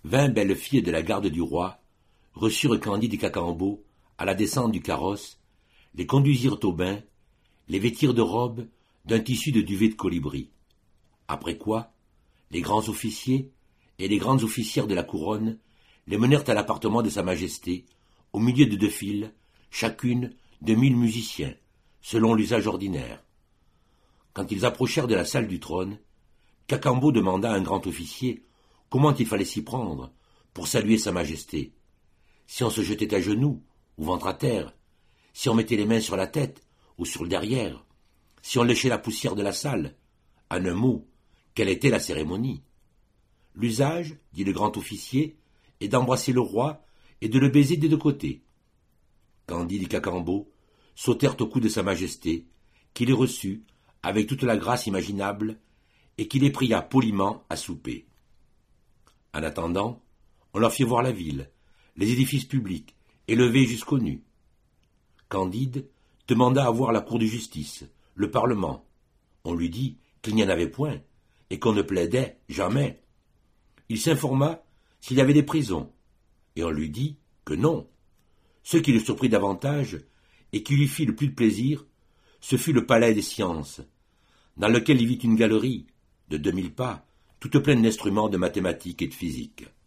20 belles filles de la garde du roi reçurent Candide et Cacambo à la descente du carrosse, les conduisirent au bain, les vêtirent de robes d'un tissu de duvet de colibri. Après quoi, les grands officiers et les grandes officières de la couronne les menèrent à l'appartement de Sa Majesté, au milieu de 2 files, chacune de 1000 musiciens, selon l'usage ordinaire. Quand ils approchèrent de la salle du trône, Cacambo demanda à un grand officier comment il fallait s'y prendre pour saluer Sa Majesté. Si on se jetait à genoux ou ventre à terre, si on mettait les mains sur la tête ou sur le derrière, si on léchait la poussière de la salle, en un mot, quelle était la cérémonie? L'usage, dit le grand officier, est d'embrasser le roi et de le baiser des 2 côtés. Candide et Cacambo sautèrent au cou de Sa Majesté, qui les reçut avec toute la grâce imaginable et qui les pria poliment à souper. En attendant, on leur fit voir la ville, les édifices publics, élevés jusqu'aux nues. Candide demanda à voir la cour de justice, le parlement. On lui dit qu'il n'y en avait point, et qu'on ne plaidait jamais. Il s'informa s'il y avait des prisons, et on lui dit que non. Ce qui le surprit davantage, et qui lui fit le plus de plaisir, ce fut le palais des sciences, dans lequel il vit une galerie de 2000 pas, toute pleine d'instruments de mathématiques et de physique.